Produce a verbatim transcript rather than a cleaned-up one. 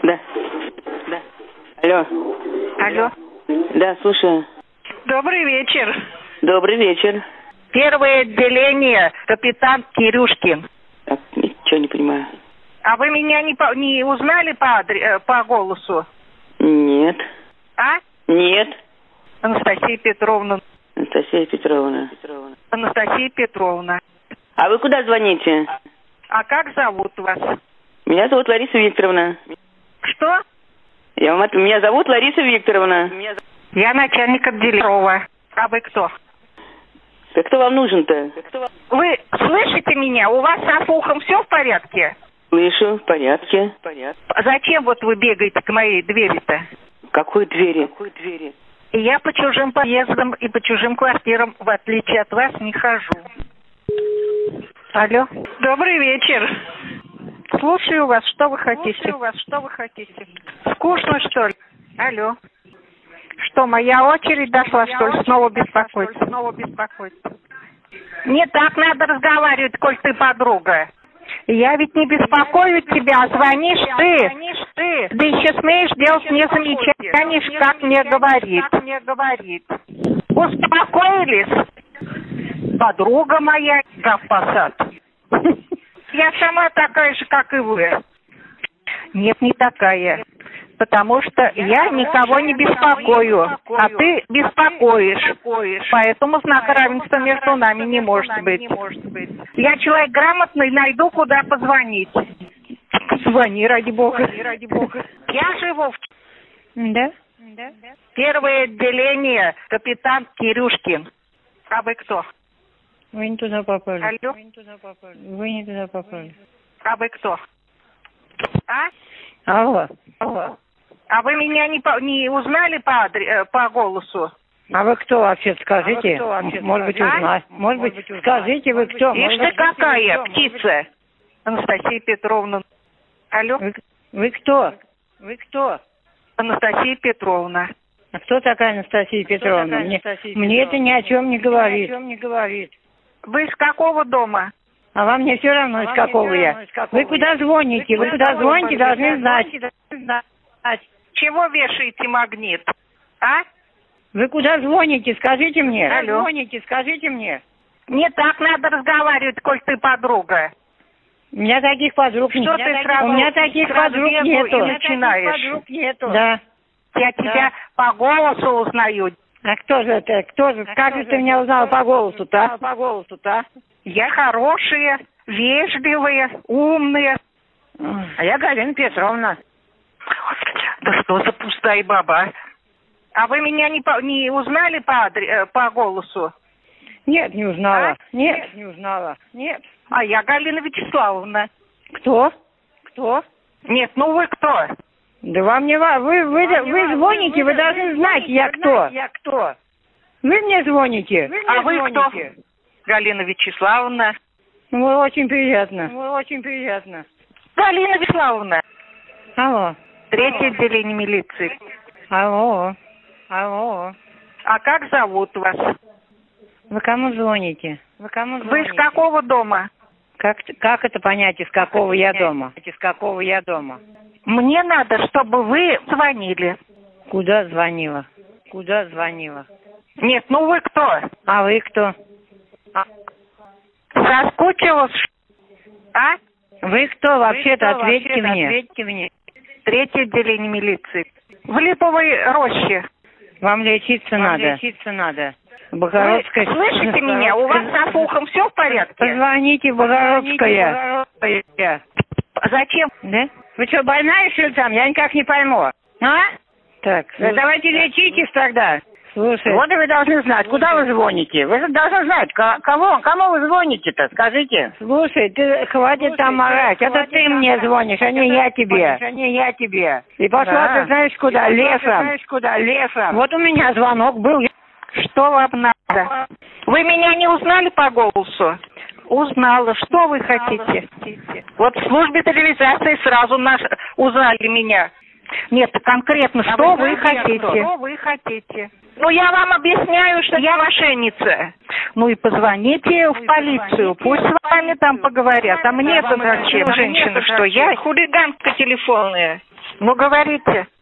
Да. Да. Алло. Алло. Да, слушаю. Добрый вечер. Добрый вечер. Первое отделение, капитан Кирюшкин. Так, ничего не понимаю. А вы меня не, по, не узнали по, адре, по голосу? Нет. А? Нет. Анастасия Петровна. Анастасия Петровна. Анастасия Петровна. А вы куда звоните? А как зовут вас? Меня зовут Лариса Викторовна. Что? Я вам от... Меня зовут Лариса Викторовна. Я начальник отделения. А вы кто? Да кто вам нужен-то? Вы слышите меня? У вас с ухом все в порядке? Слышу, в порядке. Порядке. Зачем вот вы бегаете к моей двери-то? Какой двери? Какой двери? И я по чужим подъездам и по чужим квартирам, в отличие от вас, не хожу. Алло. Добрый вечер. Слушаю вас, что вы хотите? Слушаю вас, что вы хотите? Скучно, что ли? Алло. Что, моя очередь дошла, моя что ли, снова беспокоиться? Снова беспокоиться. Не так надо разговаривать, коль ты подруга. Я ведь не беспокою тебя, а звонишь ты. Звонишь ты. Да еще смеешь делать мне замечания, как мне говорит. мне говорит. Успокоились? Подруга моя, Гавпасад. Я сама такая же, как и вы. Нет, не такая. Потому что я, я никого не беспокою, не беспокою, а ты беспокоишь. беспокоишь. Поэтому знака равенства между нами не может быть. Не может быть. Я человек грамотный, найду, куда позвонить. Звони, ради бога. Звони, ради бога. Я живу в... Да? Да? Первое отделение, капитан Кирюшкин. А вы кто? Вы не туда попали. Алло? Вы не туда попали. Вы не туда попали. А вы кто? А? Алло. Алло. А вы меня не, по, не узнали по, адре, по голосу? А вы кто вообще, скажите? А кто вообще, может быть, узнать. А? Может быть, быть скажите, вы кто? Ишь ты какая птица? Анастасия Петровна. Алло? Вы, вы кто? Вы кто? Анастасия Петровна. А кто такая Анастасия Петровна? Такая мне, Анастасия Петровна? Мне это ни о чем не говорит. Ни о чем не говорит. Вы из какого дома? А вам не все равно, из какого я. Вы куда звоните? Вы куда звоните, должны знать. Чего вешаете магнит? А? Вы куда звоните, скажите мне. Алло. Звоните, скажите мне. Не так надо разговаривать, коль ты подруга. У меня таких подруг нет. Что ты сразу, У меня таких подруг нету. И начинаешь. Подруг нету. Да. Я да. тебя по голосу узнаю. А кто же это? Кто же? А как же ты меня узнала по голосу-то? По голосу-то. Я хорошие, вежливые, умные. А я Галина Петровна. Да что за пустая баба? А вы меня не, по, не узнали по, адре, по голосу? Нет, не узнала. А? Нет, Нет, не узнала. Нет. А я Галина Вячеславовна. Кто? Кто? Нет, ну вы кто? Да вам не важно. Вы, вы, вы, вы звоните, вы, вы должны вы знать, я кто. Я кто? Вы мне звоните. Вы мне а звоните. Вы кто? Галина Вячеславовна. Ну, очень приятно. Ну, очень приятно. Галина Вячеславовна. Алло. Третье Алло. Отделение милиции. Алло. Алло. А как зовут вас? Вы кому звоните? Вы кому звоните? Вы из какого дома? Как, как это понять, из какого я дома? Из какого я дома? Мне надо, чтобы вы звонили. Куда звонила? Куда звонила? Нет, ну вы кто? А вы кто? А... Соскучилась? А? Вы кто вообще-то? Ответьте вообще мне. Ответьте мне. Третье отделение милиции. В Липовой роще. Вам лечиться Вам надо. лечиться надо. Богородская. Вы слышите меня? У вас с ухом все в порядке? Позвоните в Богородская. Богородская. Зачем? Да? Вы что, больная, что ли, там? Я никак не пойму. А? Так. Да давайте лечитесь тогда. Слушай. Вот и вы должны знать, Слушай. Куда вы звоните. Вы же должны знать, кого, кому вы звоните-то, скажите. Слушай, ты хватит Слушай, там орать. Это ты там мне звонишь, а не я тебе. А не я тебе. И пошла да. ты знаешь куда, и лесом. Ты знаешь куда, лесом. Вот у меня звонок был. Что вам надо? Вы меня не узнали по голосу? Узнала. Что вы хотите? Вот в службе реализации сразу наш... узнали меня. Нет, конкретно, а что вы, вы хотите? Что вы хотите? Ну, я вам объясняю, что я мошенница. Ну и позвоните в полицию, пусть с вами там поговорят. А мне-то зачем, женщина, что я хулиганка телефонная. Ну, говорите.